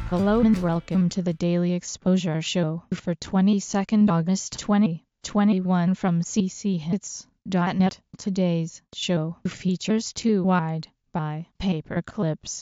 Hello and welcome to the Daily Exposure Show for 22nd August 2021 from cchits.net. Today's show features Too Wide by Paperclips.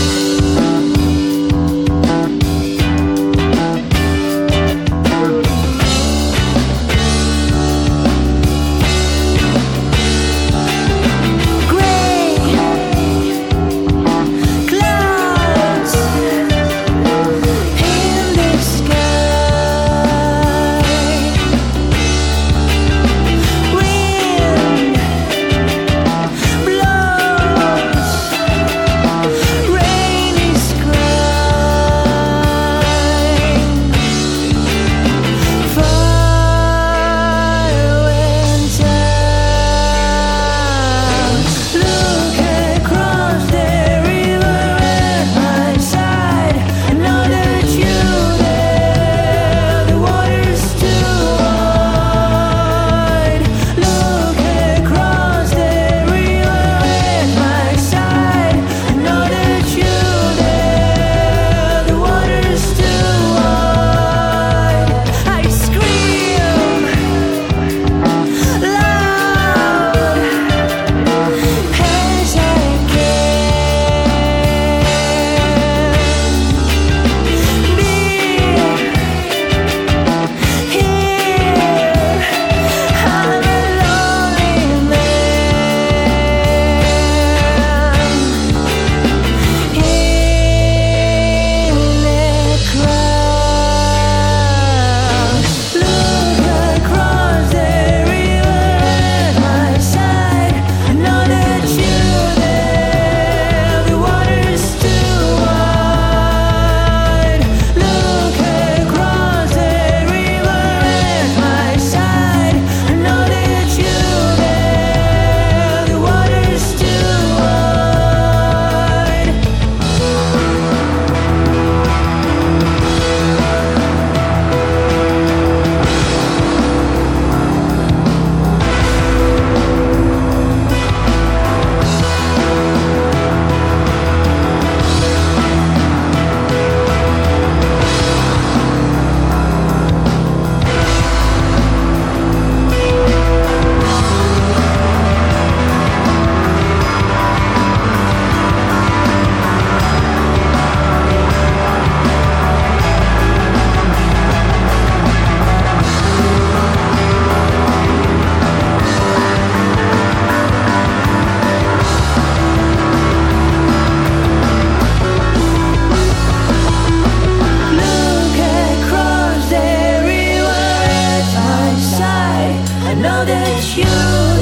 Know that you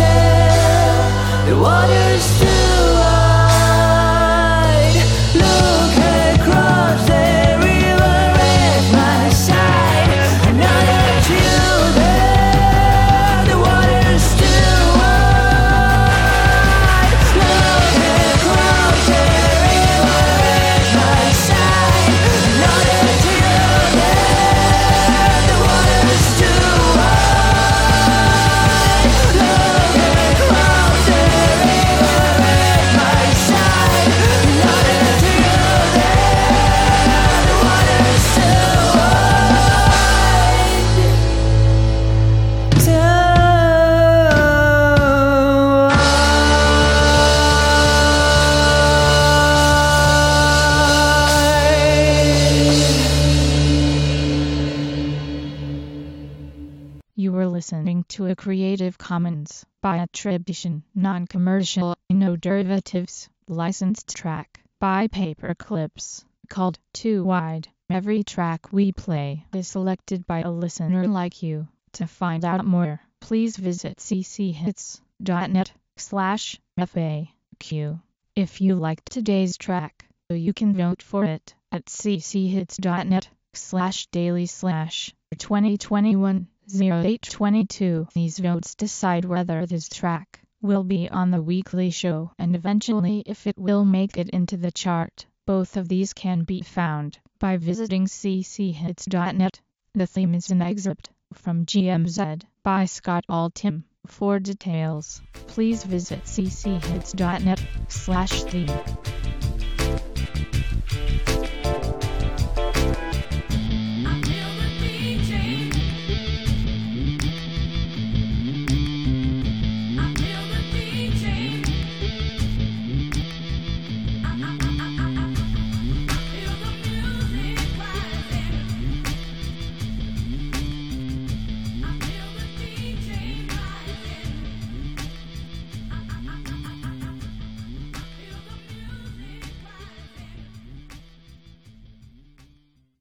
there, the water's too wide. Look across the river at my side. I know that you there, the water's too wide. Look across the river at my side. I know that you there, the water's too wide. You were listening to a Creative Commons by attribution, non-commercial, no derivatives, licensed track by Paperclips called Too Wide. Every track we play is selected by a listener like you. To find out more, please visit cchits.net/FAQ. If you liked today's track, you can vote for it at cchits.net/daily/2021. 0822. These votes decide whether this track will be on the weekly show and eventually if it will make it into the chart. Both of these can be found by visiting cchits.net. The theme is an excerpt from GMZ by Scott Altham. For details, please visit cchits.net/theme.